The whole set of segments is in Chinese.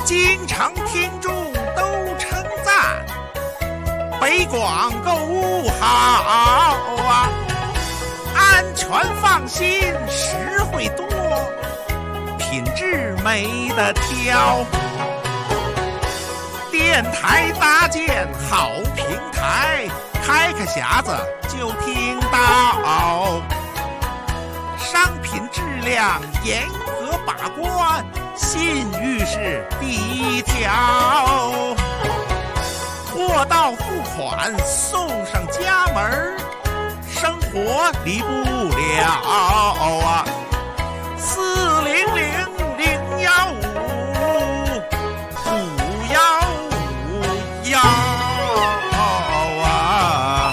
经常听众都称赞，北广购物好啊，安全放心，实惠多，品质没得挑。电台搭建好平台，开开匣子就听到，商品质量严格把关，信誉是第一条，货到付款送上家门，生活离不了啊！400-015-515啊！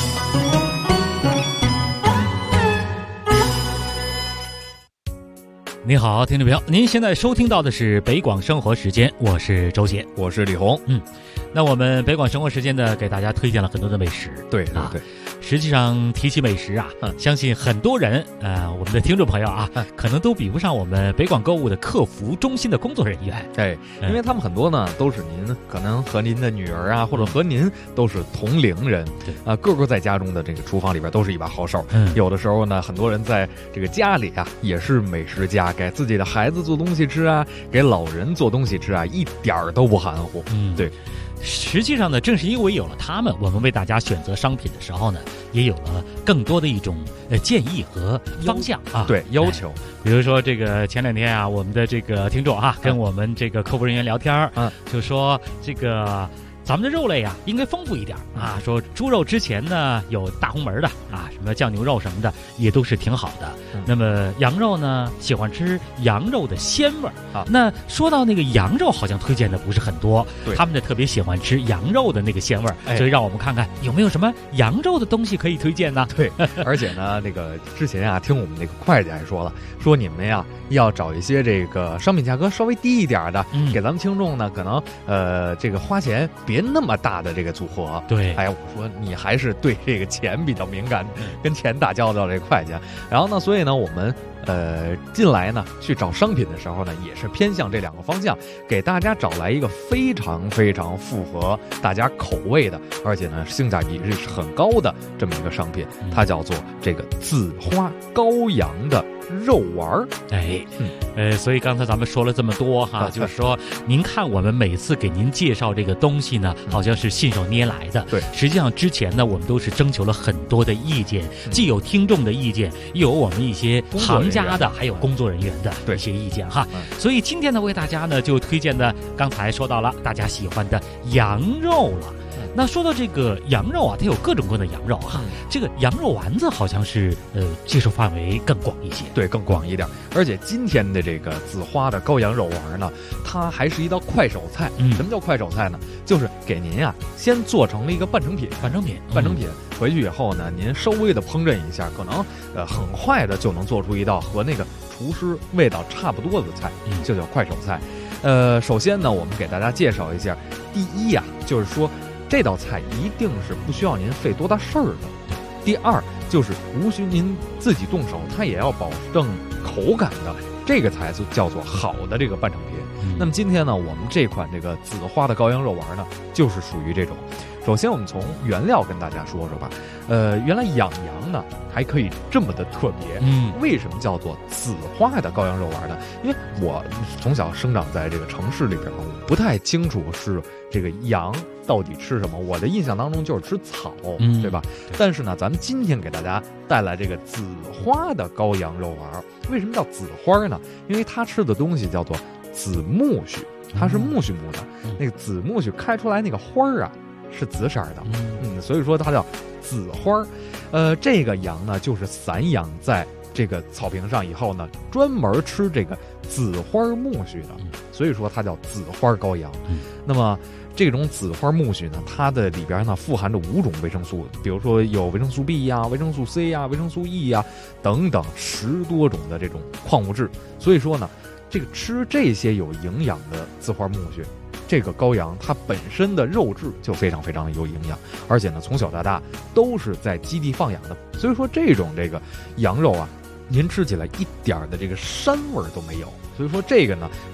你好，听众朋友，您现在收听到的是北广生活时间，我是周杰， 我是李红。 那我们北广生活时间呢，给大家推荐了很多的美食。 对。 实际上提起美食啊，相信很多人我们的听众朋友啊，可能都比不上我们北广购物的客服中心的工作人员。 对，因为他们很多呢都是您可能和您的女儿啊，或者和您都是同龄人，个个在家中的这个厨房里边都是一把好手。有的时候呢，很多人在这个家里啊也是美食家，给自己的孩子做东西吃啊，给老人做东西吃啊，一点儿都不含糊。对。 实际上呢，正是因为有了他们，我们为大家选择商品的时候呢，也有了更多的一种建议和方向啊， 对，要求。 比如说这个前两天啊，我们的这个听众啊，跟我们这个客服人员聊天就说这个咱们的肉类啊应该丰富一点啊，说猪肉之前呢有大红门的啊，什么酱牛肉什么的也都是挺好的。那么羊肉呢，喜欢吃羊肉的鲜味啊。那说到那个羊肉，好像推荐的不是很多，他们呢特别喜欢吃羊肉的那个鲜味所以让我们看看有没有什么羊肉的东西可以推荐呢？ 对，而且呢，那个之前啊，听我们那个会计还说了，说你们呀要找一些这个商品价格稍微低一点的，给咱们听众呢可能这个花钱别那么大的这个组合。 对， 哎，我说你还是对这个钱比较敏感，跟钱打交道这会计。然后呢，所以呢，我们进来呢去找商品的时候呢，也是偏向这两个方向，给大家找来一个非常非常符合大家口味的，而且呢性价比是很高的这么一个商品，它叫做这个紫花羔羊的肉丸。 所以刚才咱们说了这么多哈，就是说您看我们每次给您介绍这个东西呢，好像是信手拈来的。 对， 实际上之前呢，我们都是征求了很多的意见，既有听众的意见，又有我们一些行家的，还有工作人员的一些意见哈。所以今天呢，为大家呢就推荐的，刚才说到了大家喜欢的羊肉了。那说到这个羊肉啊，它有各种各样的羊肉啊。这个羊肉丸子好像是接受范围更广一些， 对，更广一点。而且今天的这个紫花的羔羊肉丸呢，它还是一道快手菜。什么叫快手菜呢？就是给您啊先做成了一个半成品，回去以后呢，您稍微的烹饪一下，可能很快的就能做出一道和那个厨师味道差不多的菜，就叫快手菜。首先呢，我们给大家介绍一下，第一呀，就是说这道菜一定是不需要您费多大事儿的。第二，就是无需您自己动手，它也要保证口感的，这个才叫做好的这个半成品。那么今天呢，我们这款这个紫花的羔羊肉丸呢，就是属于这种。首先我们从原料跟大家说说吧。原来养羊呢还可以这么的特别。为什么叫做紫花的羔羊肉丸呢？因为我从小生长在这个城市里边，我不太清楚是这个羊到底吃什么，我的印象当中就是吃草，对吧？但是呢，咱们今天给大家带来这个紫花的羔羊肉丸，为什么叫紫花呢？因为它吃的东西叫做紫苜蓿，它是苜蓿木的，那个紫苜蓿开出来那个花啊是紫色的，所以说它叫紫花。这个羊呢就是散养在这个草坪上以后呢，专门吃这个紫花苜蓿的，所以说它叫紫花羔羊。那么这种紫花苜蓿呢，它的里边呢富含着5种维生素，比如说有维生素 B 呀、维生素 C 呀、维生素 E 呀等等10多种的这种矿物质。所以说呢，这个吃这些有营养的紫花苜蓿，这个羔羊它本身的肉质就非常非常的有营养，而且呢从小到大都是在基地放养的，所以说这个羊肉啊，您吃起来一点的这个膻味都没有。所以说这个呢是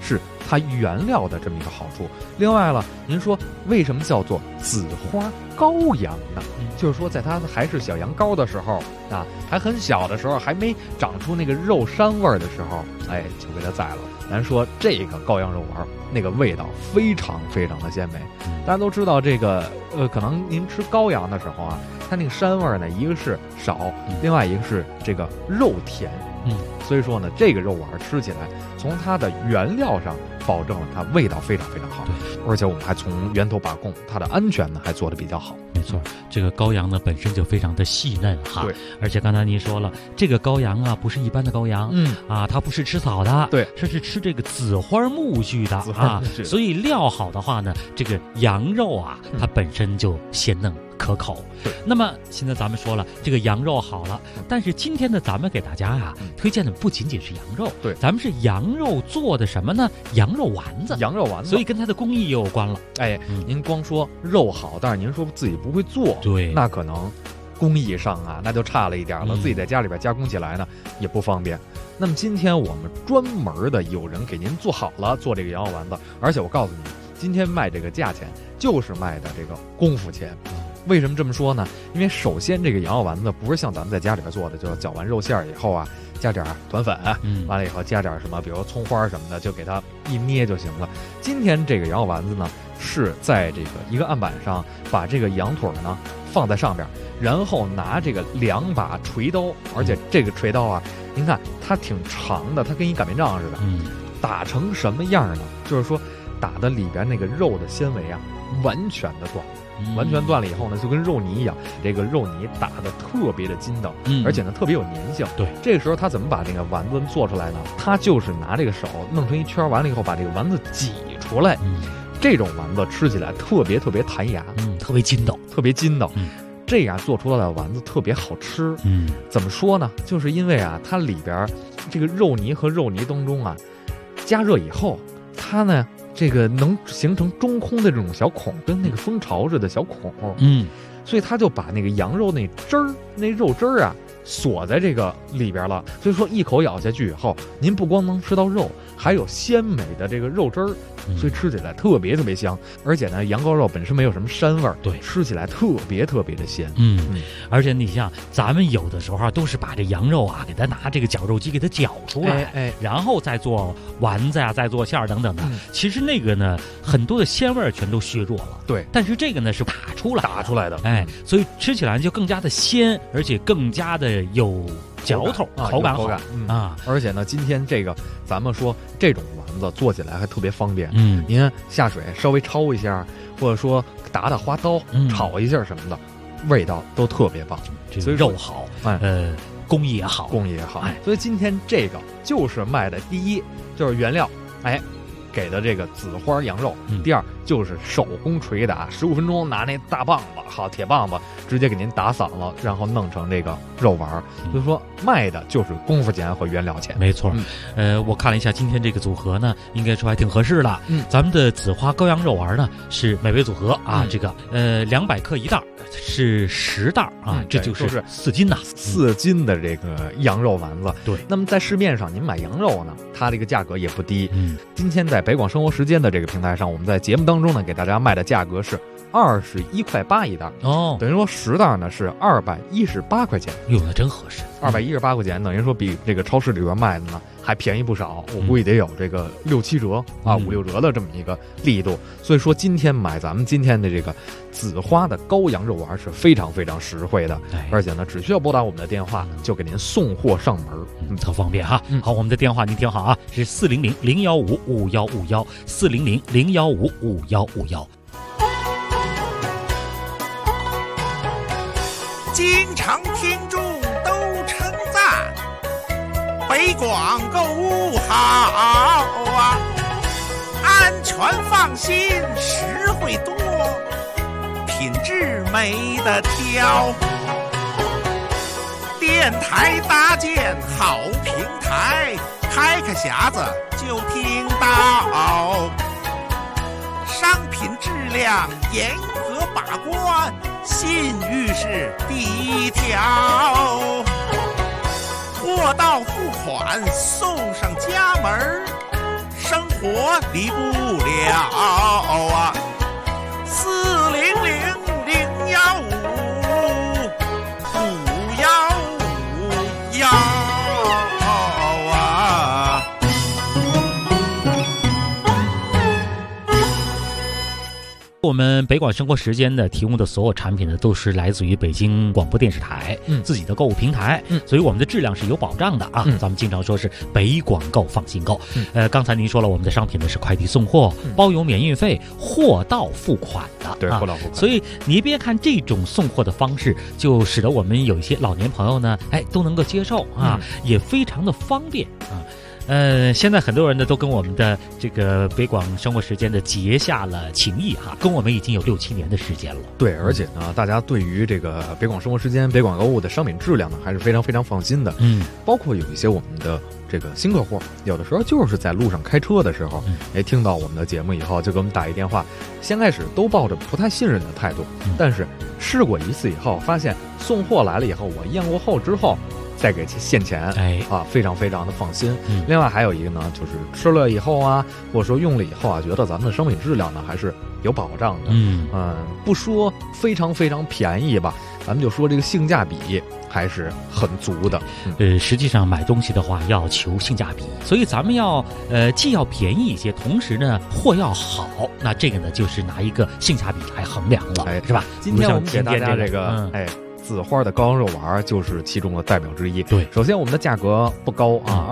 它原料的这么一个好处。另外了，您说为什么叫做紫花羔羊呢？就是说在它还是小羊羔的时候啊，还很小的时候，还没长出那个肉膻味儿的时候，哎，就给它宰了。咱说这个羔羊肉丸那个味道非常非常的鲜美。大家都知道这个可能您吃羔羊的时候啊，它那个膻味呢，一个是少，另外一个是这个肉甜。所以说呢，这个肉丸吃起来，从它的原料上保证了它味道非常非常好。 对， 而且我们还从源头把控，它的安全呢还做得比较好。 没错，这个羔羊呢本身就非常的细嫩哈。 对， 而且刚才您说了，这个羔羊啊不是一般的羔羊，它不是吃草的， 对， 这是吃这个紫花苜蓿的啊。所以料好的话呢，这个羊肉啊，它本身就鲜嫩可口。那么现在咱们说了，这个羊肉好了，但是今天呢，咱们给大家啊推荐的不仅仅是羊肉， 对， 咱们是羊肉做的什么呢？羊肉丸子， 羊肉丸子， 所以跟它的工艺也有关了。 哎，您光说肉好，但是您说自己不会做， 对， 那可能工艺上啊，那就差了一点了。自己在家里边加工起来呢，也不方便。那么今天我们专门的有人给您做好了做这个羊肉丸子，而且我告诉你，今天卖这个价钱就是卖的这个功夫钱。为什么这么说呢？因为首先这个羊肉丸子不是像咱们在家里边做的，就搅完肉馅以后啊，加点团粉，完了以后加点什么，比如葱花什么的，就给它一捏就行了。今天这个羊肉丸子呢，是在这个一个案板上把这个羊腿呢放在上边，然后拿这个2把锤刀，而且这个锤刀啊，您看它挺长的，它跟一擀面杖似的，打成什么样呢？就是说打的里边那个肉的纤维啊，完全的断。完全断了以后呢，就跟肉泥一样，这个肉泥打得特别的筋道，而且呢特别有粘性。 对， 这个时候他怎么把这个丸子做出来呢？他就是拿这个手弄成一圈，完了以后把这个丸子挤出来。这种丸子吃起来特别特别弹牙， 特别筋道， 特别筋道。这样做出来的丸子特别好吃。怎么说呢？就是因为啊，它里边这个肉泥和肉泥当中啊，加热以后，它呢。这个能形成中空的这种小孔，跟那个蜂巢似的小孔，所以他就把那个羊肉那汁儿、那肉汁儿啊锁在这个里边了。所以说一口咬下去以后，您不光能吃到肉，还有鲜美的这个肉汁儿，所以吃起来特别特别香。而且呢，羊羔肉本身没有什么膻味儿， 对， 吃起来特别特别的鲜。 而且你像咱们有的时候都是把这羊肉啊，给它拿这个绞肉机给它绞出来，然后再做丸子呀，再做馅儿等等的。其实那个呢，很多的鲜味全都削弱了。 对， 但是这个呢是打出来的，所以吃起来就更加的鲜，而且更加的有嚼头，口感好啊。 而且呢，今天这个咱们说这种丸子做起来还特别方便。您下水稍微焯一下，或者说打花刀炒一下什么的，味道都特别棒。 所以肉好，工艺也好， 所以今天这个就是卖的第一就是原料，给的这个紫花羊肉。第二就是手工捶打，15分钟拿那大棒子，铁棒子直接给您打散了，然后弄成这个肉丸。所以说卖的就是功夫钱和原料钱。 没错。我看了一下今天这个组合呢，应该说还挺合适的。咱们的紫花羔羊肉丸呢是美味组合啊，这个200克一袋，是10袋啊，这就是4斤呐 ，4斤的这个羊肉丸子。 对。 那么在市面上您买羊肉呢，它这个价格也不低。今天在北广生活时间的这个平台上，我们在节目当中呢给大家卖的价格是21.8块一袋等于说10袋呢是218块钱。 哟，那真合适 ，218块钱等于说比这个超市里边卖的呢还便宜不少。我估计得有这个6-7折啊，5-6折的这么一个力度。所以说今天买咱们今天的这个紫花的羔羊肉丸是非常非常实惠的，而且呢只需要拨打我们的电话就给您送货上门， 特方便哈。好，我们的电话您听好啊，是400-015-5151 400-015-5151。 经常听众都称赞北广购物好啊，安全放心，实惠多，品质没得挑。电台搭建好平台，开匣子就听到，商品质量严格把关，信誉是第一条，货到付款送上家门，生活我离不了啊！4000515啊！ 我们北广生活时间呢提供的所有产品呢，都是来自于北京广播电视台自己的购物平台，所以我们的质量是有保障的啊。咱们经常说是北广购放心购。刚才您说了，我们的商品呢是快递送货，包邮免运费，货到付款的。 对，货到付款。 所以你别看这种送货的方式，就使得我们有一些老年朋友呢，都能够接受啊，也非常的方便啊。现在很多人呢都跟我们的这个北广生活时间的结下了情谊哈，跟我们已经有6-7年的时间了。 对，而且呢，大家对于这个北广生活时间、北广购物的商品质量呢，还是非常非常放心的。包括有一些我们的这个新客户，有的时候就是在路上开车的时候，听到我们的节目以后，就给我们打一电话。先开始都抱着不太信任的态度，但是试过一次以后，发现送货来了以后，我验过后之后，再给现钱，非常非常的放心。另外还有一个呢，就是吃了以后啊，或者说用了以后啊，觉得咱们的商品质量呢还是有保障的。不说非常非常便宜吧，咱们就说这个性价比还是很足的。 实际上买东西的话要求性价比，所以咱们要既要便宜一些，同时呢货要好，那这个呢就是拿一个性价比来衡量了，是吧？ 今天我们给大家这个紫花的羔羊肉丸就是其中的代表之一。 对， 首先我们的价格不高啊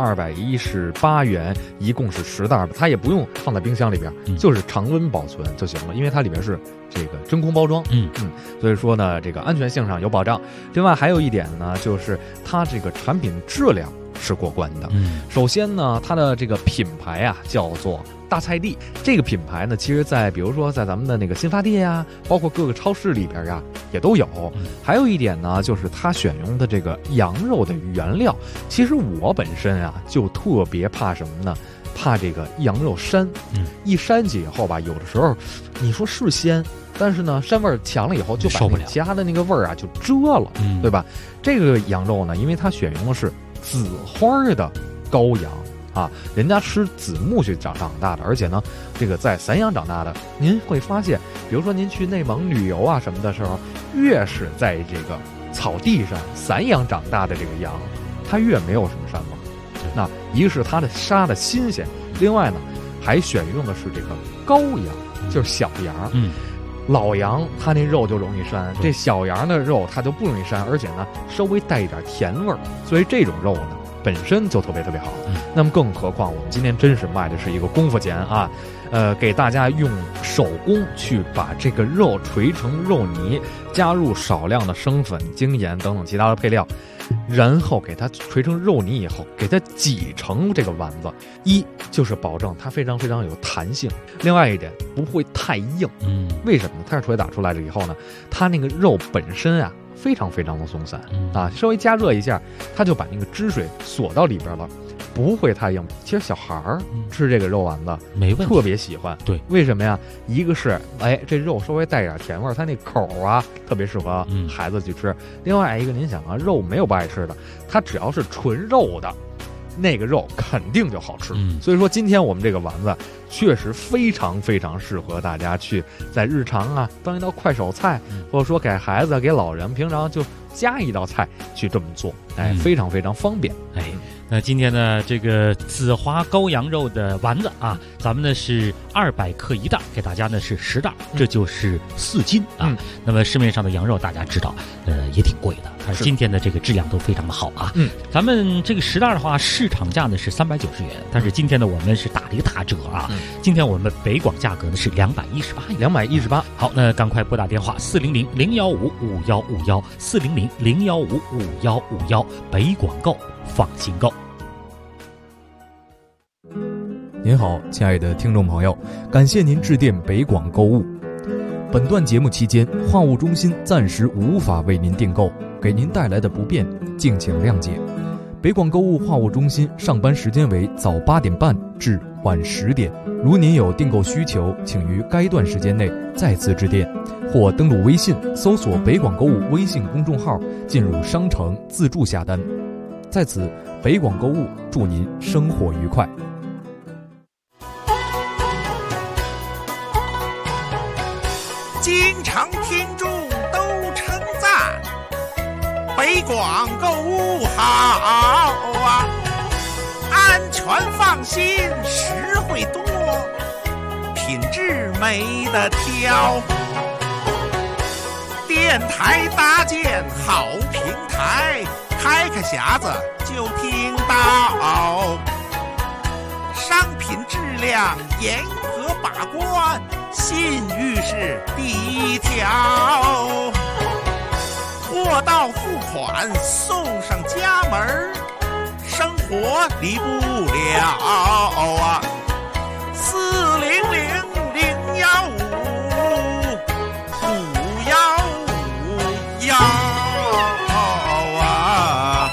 ，218元，一共是10袋，它也不用放在冰箱里边，就是常温保存就行了，因为它里边是这个真空包装。所以说呢，这个安全性上有保障。另外还有一点呢，就是它这个产品质量是过关的。首先呢，它的这个品牌啊叫做大菜地，这个品牌呢，其实在比如说在咱们的那个新发地呀，包括各个超市里边呀，也都有。还有一点呢，就是它选用的这个羊肉的原料，其实我本身啊就特别怕什么呢？怕这个羊肉膻。一膻起以后吧，有的时候你说是鲜，但是呢膻味强了以后，就把其他的那个味儿啊就遮了，对吧？这个羊肉呢，因为它选用的是紫花的羔羊啊，人家吃紫苜蓿长大的，而且呢，这个在散养长大的。您会发现，比如说您去内蒙旅游啊什么的时候，越是在这个草地上散养长大的这个羊，它越没有什么膻味。那一个是它的杀的新鲜，另外呢，还选用的是这个羔羊，就是小羊。老羊它那肉就容易膻，这小羊的肉它就不容易膻，而且呢稍微带一点甜味儿，所以这种肉呢本身就特别特别好。那么更何况我们今天真是卖的是一个功夫钱啊，给大家用手工去把这个肉锤成肉泥，加入少量的生粉、精盐等等其他的配料，然后给它锤成肉泥以后，给它挤成这个丸子。一就是保证它非常非常有弹性，另外一点不会太硬。为什么呢？它是锤打出来了以后呢，它那个肉本身啊非常非常的松散啊，稍微加热一下，它就把那个汁水锁到里边了，不会太硬。其实小孩儿吃这个肉丸子没问题， 特别喜欢。 对， 为什么呀？一个是这肉稍微带点甜味，它那口啊特别适合孩子去吃。另外一个，您想啊，肉没有不爱吃的，它只要是纯肉的，那个肉肯定就好吃。所以说今天我们这个丸子确实非常非常适合大家去在日常啊当一道快手菜，或者说给孩子给老人平常就加一道菜去这么做，非常非常方便。 那今天呢，这个紫花羔羊肉的丸子啊，咱们呢是200克一袋，给大家呢是10袋，这就是4斤啊。那么市面上的羊肉大家知道，也挺贵的，但是今天的这个质量都非常的好啊。咱们这个10袋的话，市场价呢是390元，但是今天呢我们是打了一个大折啊。今天我们北广价格呢是218。好，那赶快拨打电话400-015-5151，400-015-5151，北广购放心购。 您好，亲爱的听众朋友，感谢您致电北广购物。本段节目期间，话务中心暂时无法为您订购，给您带来的不便，敬请谅解。北广购物话务中心上班时间为早8点半至晚10点。如您有订购需求，请于该段时间内再次致电，或登录微信搜索北广购物微信公众号，进入商城自助下单。在此，北广购物祝您生活愉快。 场听众都称赞，北广购物好啊，安全放心，实惠多，品质没得挑。电台搭建好平台，开匣子就听到，商品质量严格把关，信誉是第一条。货到付款送上家门，生活离不了啊！400-015-515啊！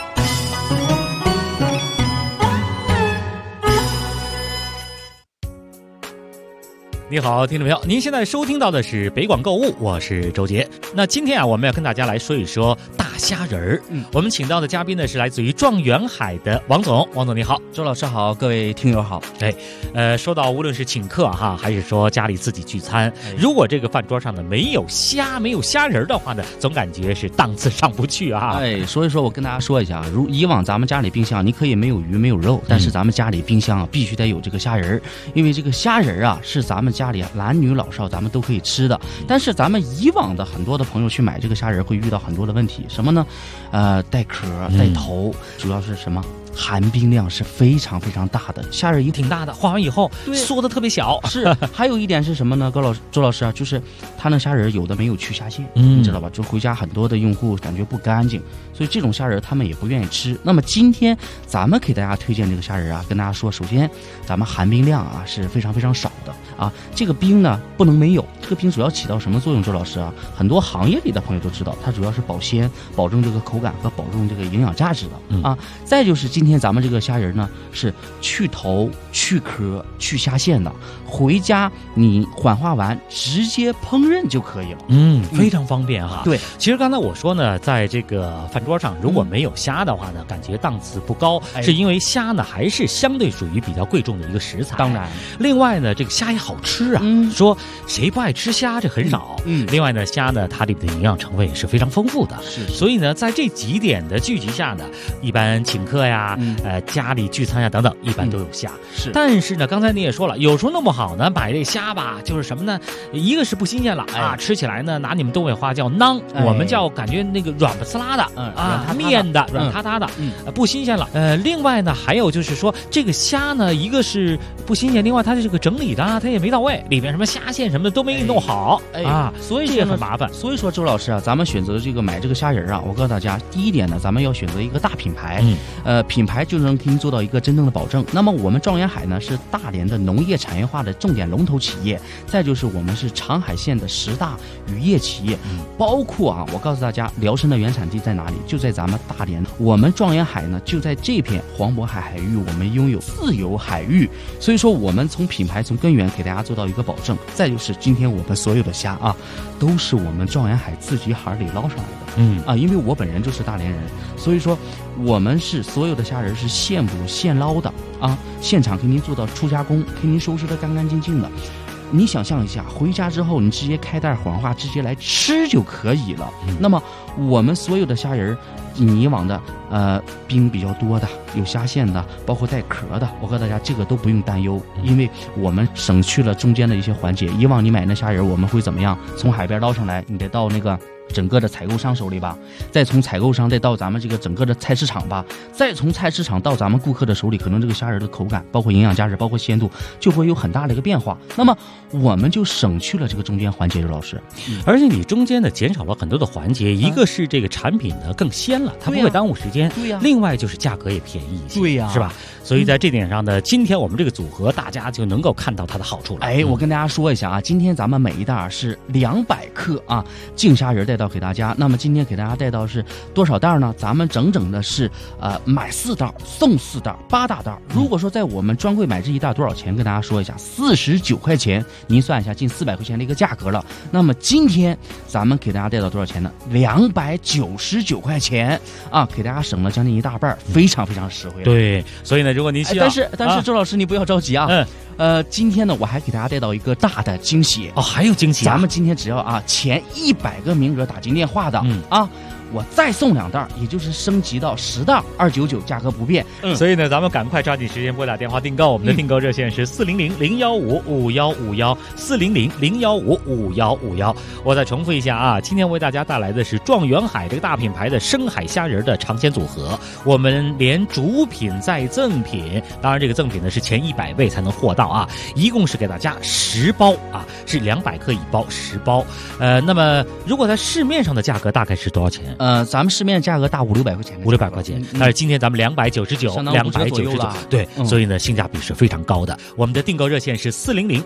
你好，听众朋友，您现在收听到的是北广购物，我是周杰。那今天啊，我们要跟大家来说一说大虾仁儿。我们请到的嘉宾呢是来自于状元海的王总。王总你好。 周老师好，各位听友好。 说到无论是请客哈，还是说家里自己聚餐，如果这个饭桌上呢没有虾仁的话呢，总感觉是档次上不去啊。 所以说我跟大家说一下，如以往咱们家里冰箱你可以没有鱼没有肉，但是咱们家里冰箱啊必须得有这个虾仁儿，因为这个虾仁儿啊是咱们家里男女老少咱们都可以吃的。但是咱们以往的很多的朋友去买这个虾仁会遇到很多的问题，什么呢？带壳带头，主要是什么？含冰量是非常非常大的，虾仁挺大的，化完以后缩的特别小。 是，还有一点是什么呢？周老师啊，就是它那虾仁有的没有去虾线，你知道吧？就回家很多的用户感觉不干净，所以这种虾仁他们也不愿意吃。那么今天咱们给大家推荐这个虾仁啊，跟大家说，首先咱们含冰量啊是非常非常少的啊，这个冰呢不能没有，这个冰主要起到什么作用？周老师啊，很多行业里的朋友都知道，它主要是保鲜，保证这个口感和保证这个营养价值的啊。再就是今天咱们这个虾仁呢是去头去壳去虾线的，回家你缓化完直接烹饪就可以了。 非常方便哈。 对， 其实刚才我说呢，在这个饭桌上如果没有虾的话呢，感觉档次不高，是因为虾呢还是相对属于比较贵重的一个食材。 当然， 另外呢，这个虾也好吃啊，说谁不爱吃虾这很少。另外呢，虾呢它里面的营养成分也是非常丰富的。所以呢，在这几点的聚集下呢，一般请客呀，家里聚餐呀等等，一般都有虾。但是呢，刚才你也说了，有时候弄不好呢，买这虾吧，就是什么呢？一个是不新鲜了啊，吃起来呢，拿你们东北话叫囊，我们叫感觉那个软不呲啦的面的软塌塌的，不新鲜了。另外呢，还有就是说这个虾呢，一个是不新鲜，另外它这个整理的它也没到位，里面什么虾线什么的都没弄好所以这也很麻烦。 所以说周老师啊，咱们选择这个买这个虾仁啊，我告诉大家，第一点呢，咱们要选择一个大品牌，品牌就能给你做到一个真正的保证。那么我们状元海呢是大连的农业产业化的重点龙头企业，再就是我们是长海县的10大渔业企业，包括啊，我告诉大家，辽参的原产地在哪里？就在咱们大连。我们状元海呢就在这片黄渤海海域，我们拥有自由海域，所以说我们从品牌从根源给大家做到一个保证。再就是今天我们所有的虾啊，都是我们状元海自己海里捞上来的。因为我本人就是大连人，所以说我们是所有的虾仁是现捕现捞的啊，现场给您做到初加工，给您收拾得干干净净的。你想象一下，回家之后你直接开袋缓化，直接来吃就可以了。那么我们所有的虾仁，你以往的冰比较多的，有虾线的，包括带壳的，我告诉大家这个都不用担忧，因为我们省去了中间的一些环节。以往你买那虾仁，我们会怎么样？从海边捞上来，你得到那个整个的采购商手里吧，再从采购商再到咱们这个整个的菜市场吧，再从菜市场到咱们顾客的手里，可能这个虾仁的口感，包括营养价值，包括鲜度，就会有很大的一个变化。那么我们就省去了这个中间环节，周老师。 而且你中间呢减少了很多的环节，一个是这个产品呢更鲜了，它不会耽误时间。另外就是价格也便宜一些。是吧？所以在这点上呢，今天我们这个组合大家就能够看到它的好处了。 我跟大家说一下啊，今天咱们每一袋是200克啊净虾仁带带到给大家。那么今天给大家带到是多少袋呢？咱们整整的是买4袋送4袋，8大袋。如果说在我们专柜买这一袋多少钱，跟大家说一下，49块钱，您算一下近400块钱的一个价格了。那么今天咱们给大家带到多少钱呢？299块钱啊，给大家省了将近1大半，非常非常实惠。 对，所以呢，如果您需要， 但是周老师你不要着急啊。今天呢，我还给大家带到一个大的惊喜哦，还有惊喜啊！ 咱们今天只要前100个名额打进电话的我再送2袋，也就是升级到10袋，299，价格不变。 所以呢，咱们赶快抓紧时间拨打电话订购，我们的订购热线是400-015-5151，400-015-5151。我再重复一下啊，今天为大家带来的是状元海这个大品牌的深海虾仁的尝鲜组合，我们连主品再赠品，当然这个赠品呢是前100位才能获到啊，一共是给大家10包啊，是200克一包10包。那么如果在市面上的价格大概是多少钱？ 咱们市面价格大500-600块钱 ，500-600块钱。但是今天咱们299，对，所以呢性价比是非常高的。我们的订购热线是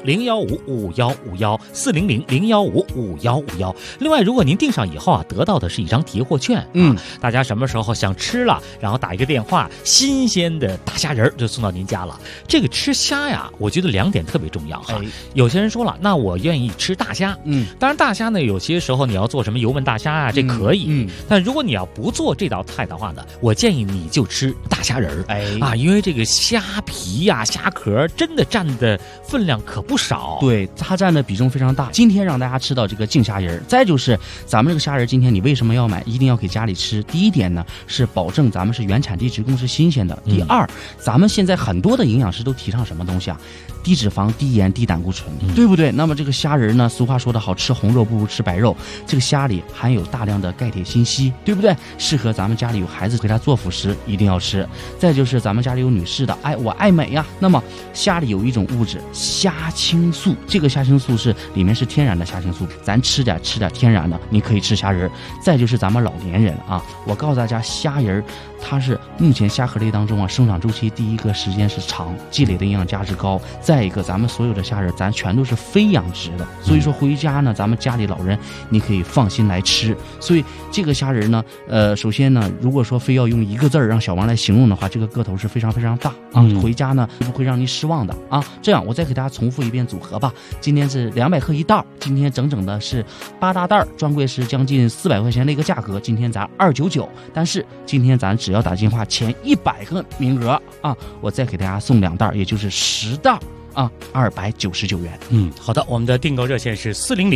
400-015-5151，400-015-5151。另外，如果您订上以后啊，得到的是一张提货券，大家什么时候想吃了，然后打一个电话，新鲜的大虾仁就送到您家了。这个吃虾呀，我觉得2点特别重要哈。有些人说了，那我愿意吃大虾，当然大虾呢，有些时候你要做什么油焖大虾啊，这可以，但如果你要不做这道菜的话呢，我建议你就吃大虾仁因为这个虾皮呀、虾壳真的占的分量可不少， 对，它占的比重非常大。今天让大家吃到这个净虾仁，再就是咱们这个虾仁，今天你为什么要买？一定要给家里吃。第一点呢，是保证咱们是原产地直供，是新鲜的。第二，咱们现在很多的营养师都提倡什么东西啊？低脂肪、低盐、低胆固醇，对不对？那么这个虾仁呢，俗话说得好，吃红肉不如吃白肉。这个虾里含有大量的钙、铁、锌、硒，对不对？适合咱们家里有孩子给他做辅食，一定要吃。再就是咱们家里有女士的，我爱美呀。那么虾里有一种物质虾青素，这个虾青素里面是天然的虾青素，咱吃点天然的，你可以吃虾仁。再就是咱们老年人啊，我告诉大家，虾仁它是目前虾壳类当中生长周期第一个时间是长，积累的营养价值高。再一个，咱们所有的虾仁咱全都是非养殖的，所以说回家呢，咱们家里老人你可以放心来吃。所以这个虾仁呢，首先呢，如果说非要用一个字让小王来形容的话，这个个头是非常非常大啊，回家呢不会让您失望的啊。这样我再给大家重复一遍组合吧。今天是200克一袋，今天整整的是8大袋，专柜是将近400块钱的一个价格，今天咱299，但是今天咱只要打电话前100个名额啊，我再给大家送2袋，也就是10袋。299元。 好的，我们的订购热线是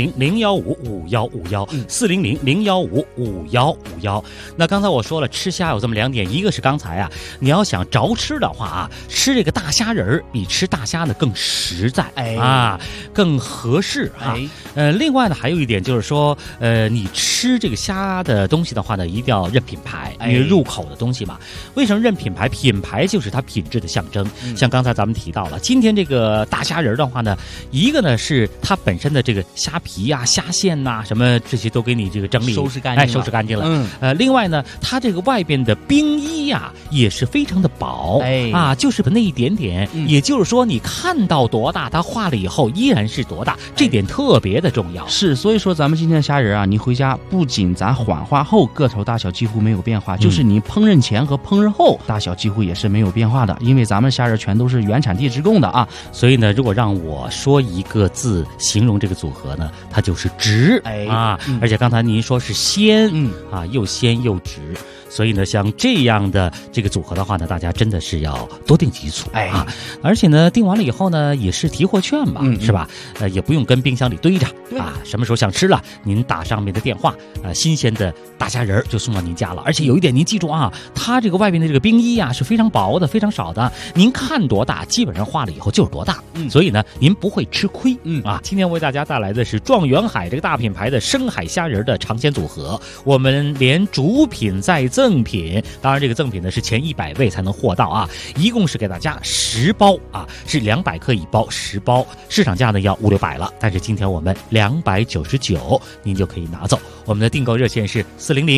400-015-5151，400-015-5151。那刚才我说了，吃虾有这么2点，一个是刚才你要想着吃的话吃这个大虾仁比吃大虾呢更实在更合适另外呢，还有一点就是说，你吃这个虾的东西的话呢，一定要认品牌，因为入口的东西嘛。为什么认品牌？品牌就是它品质的象征。像刚才咱们提到了，今天这个大虾仁的话呢，一个呢是它本身的这个虾皮虾线什么这些都给你这个整理收拾干净了， 另外呢，它这个外边的冰衣也是非常的薄就是那一点点，也就是说你看到多大，它化了以后依然是多大，这点特别的重要。 是，所以说咱们今天的虾仁你回家不仅咱缓化后个头大小几乎没有变化，就是你烹饪前和烹饪后大小几乎也是没有变化的，因为咱们虾仁全都是原产地直供的所以呢，如果让我说一个字形容这个组合呢，它就是直而且刚才您说是鲜又鲜又直。所以呢，像这样的这个组合的话呢，大家真的是要多订几组而且呢，订完了以后呢，也是提货券嘛，是吧？也不用跟冰箱里堆着什么时候想吃了，您打上面的电话，新鲜的大虾仁就送到您家了。而且有一点您记住它这个外边的这个冰衣是非常薄的，非常少的，您看多大，基本上化了以后就是多大，所以呢，您不会吃亏今天为大家带来的是状元海这个大品牌的深海虾仁的尝鲜组合，我们连主品再赠品，当然这个赠品呢是前100位才能获到一共是给大家10包是200克一包10包，市场价呢要500-600了，但是今天我们299您就可以拿走。我们的订购热线是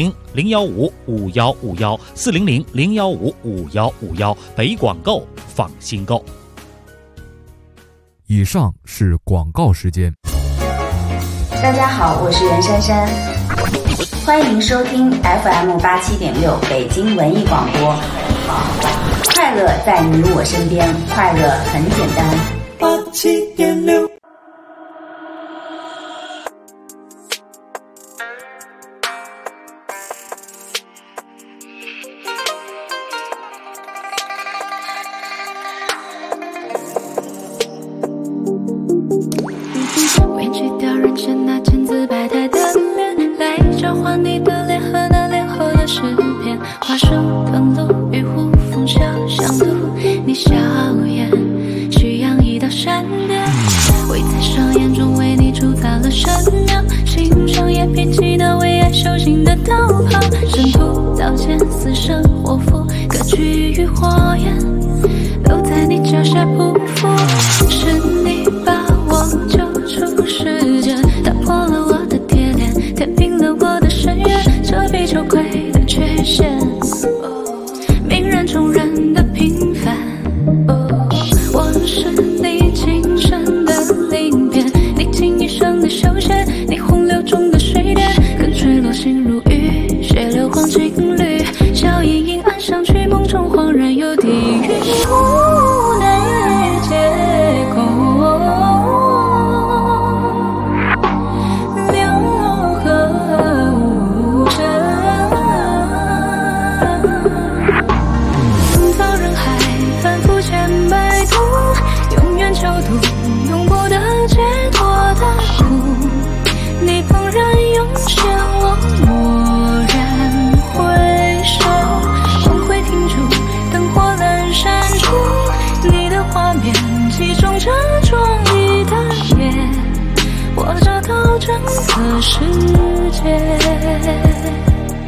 400-015-5151，400-015-5151，北广购放心购。 以上是广告时间。 大家好，我是袁姗姗。 欢迎收听 FM87.6北京文艺广播。快乐在你我身边，快乐很简单。87.6。 委屈掉人生那千姿百态的脸，来交换你的脸和那脸后的诗篇。花树灯笼，与户风小巷路，你笑颜需养一道闪电。我在双眼中为你铸造了神庙，心上也披起那为爱修行的道袍。神徒刀剑，死生活符，各居于火焰，都在你脚下匍匐。是你把我救出世界，打破了我的铁链，填平了我的深渊，遮蔽羞愧的缺陷，泯然众人的平凡。我是你今生的鳞片，你倾一生的修仙，你洪流中的水点，跟坠落心如雨，血流黄金缕，笑盈盈岸上去，梦中恍然有地狱，无奈借口。永不得解脱的苦，你怦然涌现，我蓦然回首，光辉停住，灯火阑珊处，你的画面集中着壮丽的夜，我找到整个世界。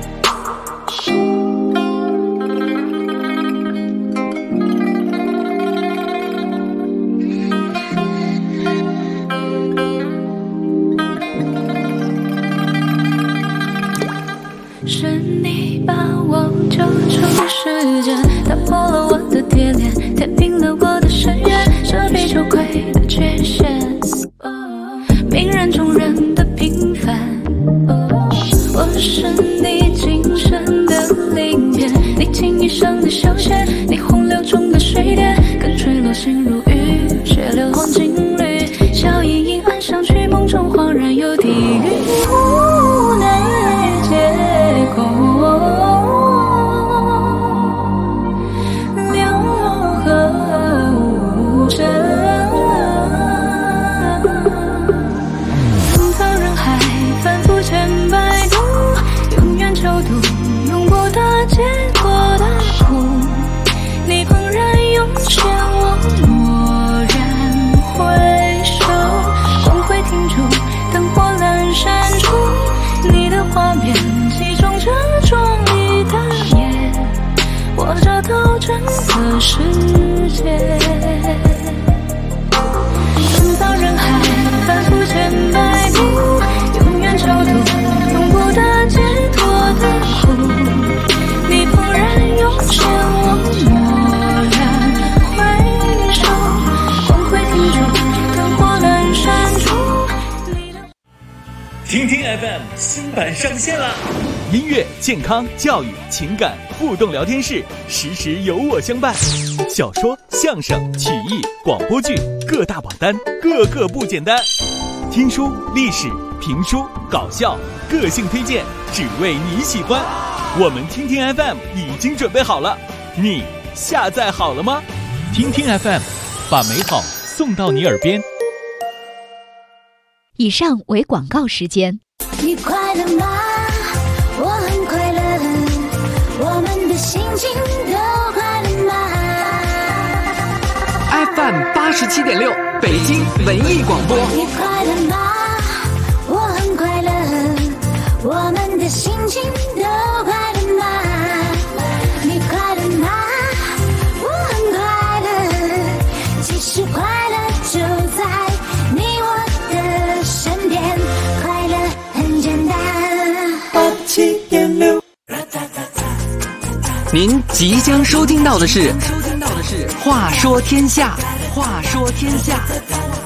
是你把我救出世界，打破了我的铁链，填平了我的深渊，遮蔽羞愧的缺陷，泯然众人的平凡。我是你今生的鳞片，你倾一生的修仙，你洪流中的水点，跟坠落心如雨，血流黄金缕，笑盈盈岸上去，梦中恍然有地狱，无奈借口，流河无声，风草人海，反复千百度，永远囚徒，永不得解脱的苦，你怦然涌现，我蓦然回首，光辉停住，灯火阑珊处，你的画面集中着壮丽的夜，我找到整个世界。纷杂人海，反复千百步，永远囚徒，永不得解脱的苦，你怦然涌现，我蓦然回首，光辉停住，灯火阑珊处。 听听 FM 新版上线了，音乐、健康、教育、情感互动聊天室，时时有我相伴。小说、相声、曲艺、广播剧，各大榜单，个个不简单。听书、历史、评书、搞笑，个性推荐，只为你喜欢。我们听听 FM 已经准备好了，你下载好了吗？听听 FM， 把美好送到你耳边。 以上为广告时间。 你快乐吗？我很快乐，我们的心情都快乐吗？ FM 87.6北京文艺广播。 你快乐吗？我很快乐，我们的心情都快乐吗？你快乐吗？我很快乐，其实快乐就在你我的身边，快乐很简单。87.6。 您即将收听到的是《话说天下》，话说天下。